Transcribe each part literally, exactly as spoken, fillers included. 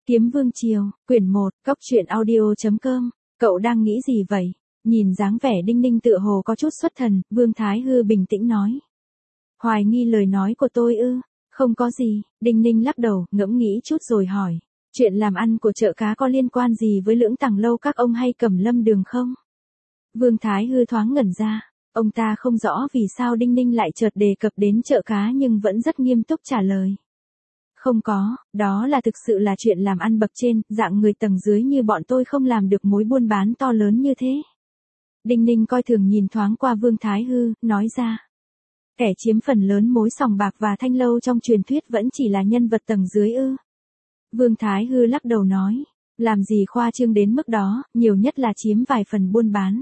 Kiếm Vương Triều, quyển một, cốc truyện audio.com, cậu đang nghĩ gì vậy? Nhìn dáng vẻ Đinh Ninh tựa hồ có chút xuất thần, Vương Thái Hư bình tĩnh nói. Hoài nghi lời nói của tôi ư? Không có gì, Đinh Ninh lắc đầu, ngẫm nghĩ chút rồi hỏi. Chuyện làm ăn của chợ cá có liên quan gì với Lưỡng Tàng Lâu các ông hay Cẩm Lâm Đường không? Vương Thái Hư thoáng ngẩn ra, ông ta không rõ vì sao Đinh Ninh lại chợt đề cập đến chợ cá nhưng vẫn rất nghiêm túc trả lời. Không có, đó là thực sự là chuyện làm ăn bậc trên, dạng người tầng dưới như bọn tôi không làm được mối buôn bán to lớn như thế. Đinh Ninh coi thường nhìn thoáng qua Vương Thái Hư, nói ra. Kẻ chiếm phần lớn mối sòng bạc và thanh lâu trong truyền thuyết vẫn chỉ là nhân vật tầng dưới ư. Vương Thái Hư lắc đầu nói, làm gì khoa trương đến mức đó, nhiều nhất là chiếm vài phần buôn bán.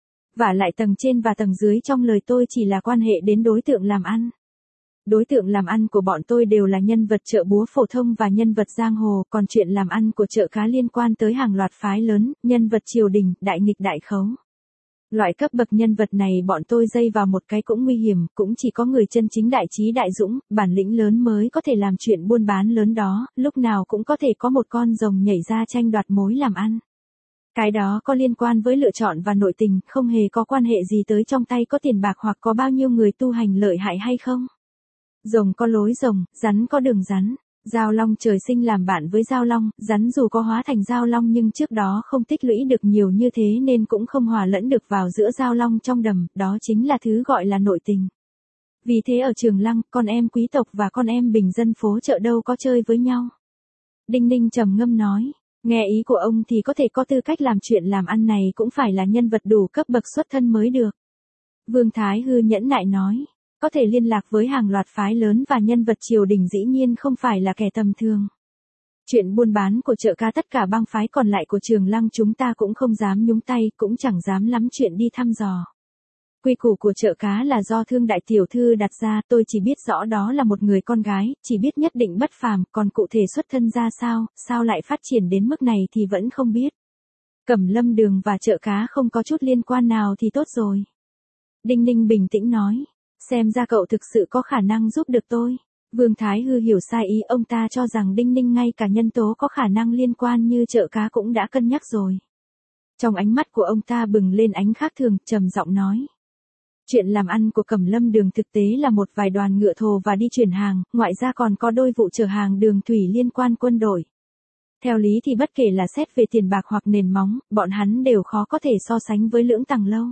Vả lại tầng trên và tầng dưới trong lời tôi chỉ là quan hệ đến đối tượng làm ăn. Đối tượng làm ăn của bọn tôi đều là nhân vật chợ búa phổ thông và nhân vật giang hồ, còn chuyện làm ăn của chợ cá liên quan tới hàng loạt phái lớn, nhân vật triều đình, đại nghịch đại khấu. Loại cấp bậc nhân vật này bọn tôi dây vào một cái cũng nguy hiểm, cũng chỉ có người chân chính đại trí đại dũng, bản lĩnh lớn mới có thể làm chuyện buôn bán lớn đó, lúc nào cũng có thể có một con rồng nhảy ra tranh đoạt mối làm ăn. Cái đó có liên quan với lựa chọn và nội tình, không hề có quan hệ gì tới trong tay có tiền bạc hoặc có bao nhiêu người tu hành lợi hại hay không. Rồng có lối rồng, rắn có đường rắn. Giao long trời sinh làm bạn với giao long, rắn dù có hóa thành giao long nhưng trước đó không tích lũy được nhiều như thế nên cũng không hòa lẫn được vào giữa giao long trong đầm, đó chính là thứ gọi là nội tình. Vì thế ở Trường Lăng, con em quý tộc và con em bình dân phố chợ đâu có chơi với nhau. Đinh Ninh trầm ngâm nói, nghe ý của ông thì có thể có tư cách làm chuyện làm ăn này cũng phải là nhân vật đủ cấp bậc xuất thân mới được. Vương Thái Hư nhẫn nại nói. Có thể liên lạc với hàng loạt phái lớn và nhân vật triều đình dĩ nhiên không phải là kẻ tầm thường. Chuyện buôn bán của chợ cá tất cả bang phái còn lại của Trường Lăng chúng ta cũng không dám nhúng tay, cũng chẳng dám lắm chuyện đi thăm dò. Quy củ của chợ cá là do Thương đại tiểu thư đặt ra, tôi chỉ biết rõ đó là một người con gái, chỉ biết nhất định bất phàm, còn cụ thể xuất thân ra sao, sao lại phát triển đến mức này thì vẫn không biết. Cẩm Lâm Đường và chợ cá không có chút liên quan nào thì tốt rồi. Đinh Ninh bình tĩnh nói. Xem ra cậu thực sự có khả năng giúp được tôi. Vương Thái Hư hiểu sai ý ông ta cho rằng Đinh Ninh ngay cả nhân tố có khả năng liên quan như chợ cá cũng đã cân nhắc rồi. Trong ánh mắt của ông ta bừng lên ánh khác thường, trầm giọng nói. Chuyện làm ăn của Cẩm Lâm Đường thực tế là một vài đoàn ngựa thồ và đi chuyển hàng, ngoại ra còn có đôi vụ chở hàng đường thủy liên quan quân đội. Theo lý thì bất kể là xét về tiền bạc hoặc nền móng, bọn hắn đều khó có thể so sánh với Lưỡng Tàng Lâu.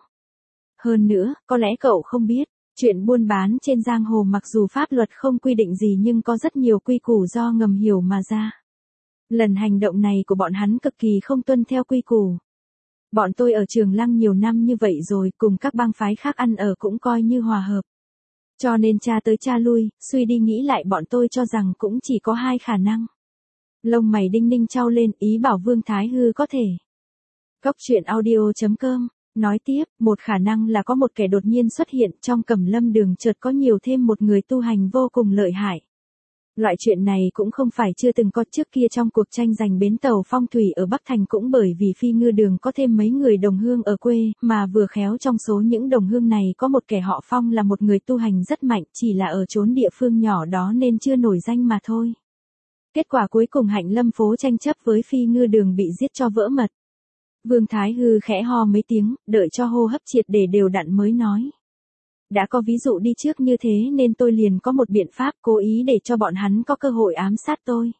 Hơn nữa, có lẽ cậu không biết. Chuyện buôn bán trên giang hồ mặc dù pháp luật không quy định gì nhưng có rất nhiều quy củ do ngầm hiểu mà ra. Lần hành động này của bọn hắn cực kỳ không tuân theo quy củ. Bọn tôi ở Trường Lăng nhiều năm như vậy rồi, cùng các bang phái khác ăn ở cũng coi như hòa hợp. Cho nên cha tới cha lui, suy đi nghĩ lại bọn tôi cho rằng cũng chỉ có hai khả năng. Lông mày Đinh Ninh chau lên, ý bảo Vương Thái Hư có thể. Cốc truyện audio.com nói tiếp, một khả năng là có một kẻ đột nhiên xuất hiện trong Cẩm Lâm Đường chợt có nhiều thêm một người tu hành vô cùng lợi hại. Loại chuyện này cũng không phải chưa từng có trước kia trong cuộc tranh giành bến tàu phong thủy ở Bắc Thành cũng bởi vì Phi Ngư Đường có thêm mấy người đồng hương ở quê, mà vừa khéo trong số những đồng hương này có một kẻ họ Phong là một người tu hành rất mạnh, chỉ là ở chốn địa phương nhỏ đó nên chưa nổi danh mà thôi. Kết quả cuối cùng Hạnh Lâm phố tranh chấp với Phi Ngư Đường bị giết cho vỡ mật. Vương Thái Hư khẽ ho mấy tiếng, đợi cho hô hấp triệt để đều đặn mới nói. Đã có ví dụ đi trước như thế nên tôi liền có một biện pháp cố ý để cho bọn hắn có cơ hội ám sát tôi.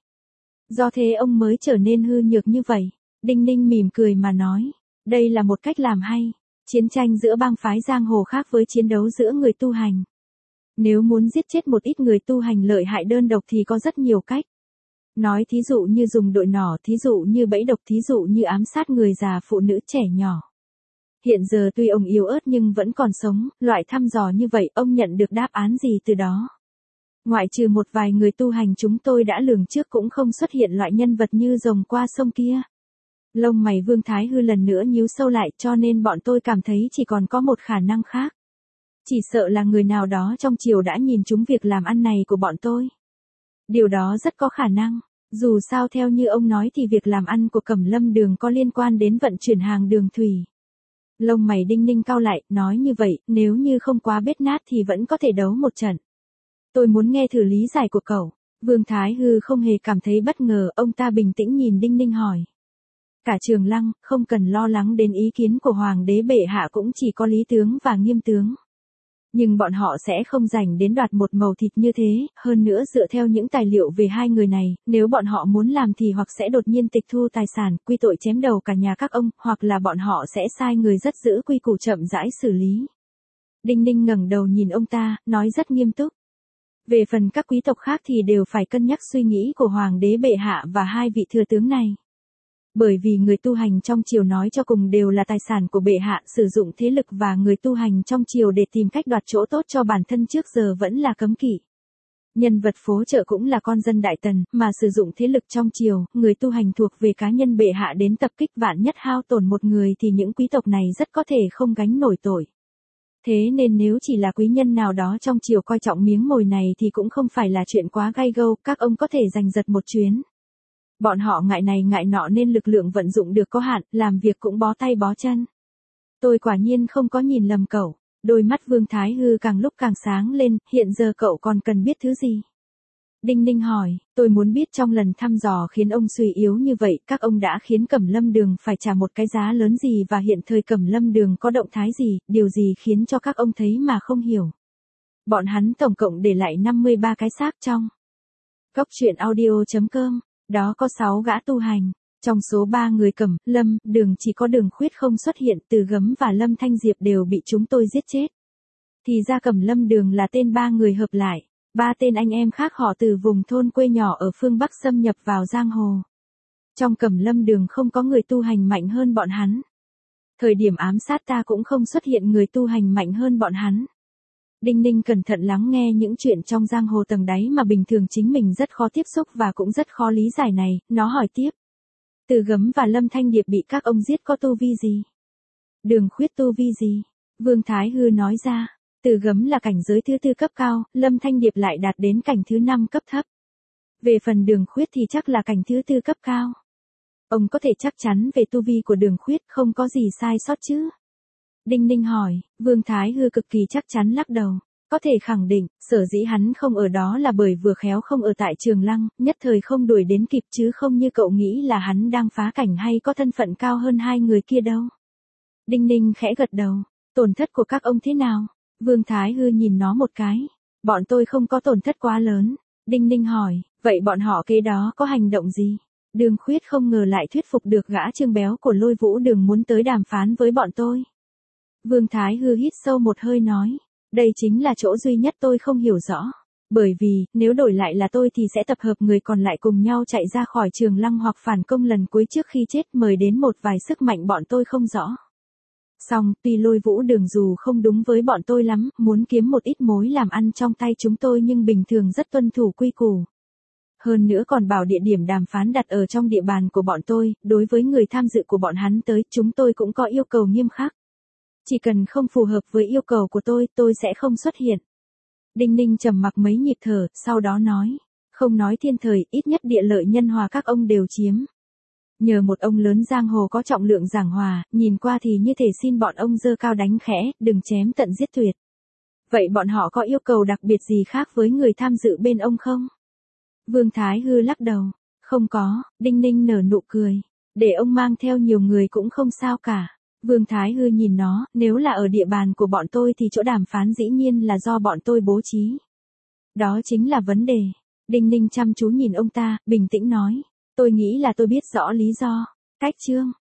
Do thế ông mới trở nên hư nhược như vậy. Đinh Ninh mỉm cười mà nói. Đây là một cách làm hay. Chiến tranh giữa bang phái giang hồ khác với chiến đấu giữa người tu hành. Nếu muốn giết chết một ít người tu hành lợi hại đơn độc thì có rất nhiều cách. Nói thí dụ như dùng đội nỏ, thí dụ như bẫy độc, thí dụ như ám sát người già, phụ nữ, trẻ nhỏ. Hiện giờ tuy ông yếu ớt nhưng vẫn còn sống, loại thăm dò như vậy ông nhận được đáp án gì từ đó? Ngoại trừ một vài người tu hành chúng tôi đã lường trước cũng không xuất hiện loại nhân vật như rồng qua sông kia. Lông mày Vương Thái Hư lần nữa nhíu sâu lại cho nên bọn tôi cảm thấy chỉ còn có một khả năng khác. Chỉ sợ là người nào đó trong triều đã nhìn trúng việc làm ăn này của bọn tôi. Điều đó rất có khả năng. Dù sao theo như ông nói thì việc làm ăn của Cẩm Lâm Đường có liên quan đến vận chuyển hàng đường thủy. Lông mày Đinh Ninh cau lại, nói như vậy, nếu như không quá bết nát thì vẫn có thể đấu một trận. Tôi muốn nghe thử lý giải của cậu. Vương Thái Hư không hề cảm thấy bất ngờ, ông ta bình tĩnh nhìn Đinh Ninh hỏi. Cả Trường Lăng, không cần lo lắng đến ý kiến của Hoàng đế bệ hạ, cũng chỉ có Lý tướng và Nghiêm tướng. Nhưng bọn họ sẽ không rảnh đến đoạt một mẩu thịt như thế, hơn nữa dựa theo những tài liệu về hai người này, nếu bọn họ muốn làm thì hoặc sẽ đột nhiên tịch thu tài sản, quy tội chém đầu cả nhà các ông, hoặc là bọn họ sẽ sai người rất giữ quy củ chậm rãi xử lý. Đinh Ninh ngẩng đầu nhìn ông ta, nói rất nghiêm túc. Về phần các quý tộc khác thì đều phải cân nhắc suy nghĩ của Hoàng đế bệ hạ và hai vị thừa tướng này. Bởi vì người tu hành trong triều nói cho cùng đều là tài sản của bệ hạ, sử dụng thế lực và người tu hành trong triều để tìm cách đoạt chỗ tốt cho bản thân trước giờ vẫn là cấm kỵ. Nhân vật phố chợ cũng là con dân Đại Tần, mà sử dụng thế lực trong triều, người tu hành thuộc về cá nhân bệ hạ đến tập kích, vạn nhất hao tổn một người thì những quý tộc này rất có thể không gánh nổi tội. Thế nên nếu chỉ là quý nhân nào đó trong triều coi trọng miếng mồi này thì cũng không phải là chuyện quá gay gâu, các ông có thể giành giật một chuyến. Bọn họ ngại này ngại nọ nên lực lượng vận dụng được có hạn, làm việc cũng bó tay bó chân. Tôi quả nhiên không có nhìn lầm cậu. Đôi mắt Vương Thái Hư càng lúc càng sáng lên, hiện giờ cậu còn cần biết thứ gì? Đinh Ninh hỏi, tôi muốn biết trong lần thăm dò khiến ông suy yếu như vậy, các ông đã khiến Cẩm Lâm Đường phải trả một cái giá lớn gì và hiện thời Cẩm Lâm Đường có động thái gì, điều gì khiến cho các ông thấy mà không hiểu. Bọn hắn tổng cộng để lại năm mươi ba cái xác trong cốc truyện audio chấm com, đó có sáu gã tu hành. Trong số ba người Cẩm, Lâm, Đường chỉ có Đường Khuyết không xuất hiện, Từ Gấm và Lâm Thanh Diệp đều bị chúng tôi giết chết. Thì ra Cẩm Lâm Đường là tên ba người hợp lại, ba tên anh em khác họ từ vùng thôn quê nhỏ ở phương Bắc xâm nhập vào giang hồ. Trong Cẩm Lâm Đường không có người tu hành mạnh hơn bọn hắn. Thời điểm ám sát ta cũng không xuất hiện người tu hành mạnh hơn bọn hắn. Đinh Ninh cẩn thận lắng nghe những chuyện trong giang hồ tầng đáy mà bình thường chính mình rất khó tiếp xúc và cũng rất khó lý giải này, nó hỏi tiếp. Từ Gấm và Lâm Thanh Điệp bị các ông giết có tu vi gì? Đường Khuyết tu vi gì? Vương Thái Hư nói ra, Từ Gấm là cảnh giới thứ tư cấp cao, Lâm Thanh Điệp lại đạt đến cảnh thứ năm cấp thấp. Về phần Đường Khuyết thì chắc là cảnh thứ tư cấp cao. Ông có thể chắc chắn về tu vi của Đường Khuyết, không có gì sai sót chứ? Đinh Ninh hỏi, Vương Thái Hư cực kỳ chắc chắn lắc đầu. Có thể khẳng định, sở dĩ hắn không ở đó là bởi vừa khéo không ở tại Trường Lăng, nhất thời không đuổi đến kịp chứ không như cậu nghĩ là hắn đang phá cảnh hay có thân phận cao hơn hai người kia đâu. Đinh Ninh khẽ gật đầu, tổn thất của các ông thế nào? Vương Thái Hư nhìn nó một cái, bọn tôi không có tổn thất quá lớn. Đinh Ninh hỏi, vậy bọn họ kế đó có hành động gì? Đường Khuyết không ngờ lại thuyết phục được gã Trương Béo của Lôi Vũ Đường muốn tới đàm phán với bọn tôi. Vương Thái Hư hít sâu một hơi nói. Đây chính là chỗ duy nhất tôi không hiểu rõ. Bởi vì, nếu đổi lại là tôi thì sẽ tập hợp người còn lại cùng nhau chạy ra khỏi Trường Lăng hoặc phản công lần cuối trước khi chết, mời đến một vài sức mạnh bọn tôi không rõ. Song, tuy Lôi Vũ Đường dù không đúng với bọn tôi lắm, muốn kiếm một ít mối làm ăn trong tay chúng tôi nhưng bình thường rất tuân thủ quy củ. Hơn nữa còn bảo địa điểm đàm phán đặt ở trong địa bàn của bọn tôi, đối với người tham dự của bọn hắn tới, chúng tôi cũng có yêu cầu nghiêm khắc. Chỉ cần không phù hợp với yêu cầu của tôi, tôi sẽ không xuất hiện. Đinh Ninh trầm mặc mấy nhịp thở, sau đó nói. Không nói thiên thời, ít nhất địa lợi nhân hòa các ông đều chiếm. Nhờ một ông lớn giang hồ có trọng lượng giảng hòa, nhìn qua thì như thể xin bọn ông dơ cao đánh khẽ, đừng chém tận giết tuyệt. Vậy bọn họ có yêu cầu đặc biệt gì khác với người tham dự bên ông không? Vương Thái Hư lắc đầu. Không có, Đinh Ninh nở nụ cười. Để ông mang theo nhiều người cũng không sao cả. Vương Thái Hư nhìn nó, nếu là ở địa bàn của bọn tôi thì chỗ đàm phán dĩ nhiên là do bọn tôi bố trí. Đó chính là vấn đề. Đinh Ninh chăm chú nhìn ông ta, bình tĩnh nói. Tôi nghĩ là tôi biết rõ lý do. Cách chương.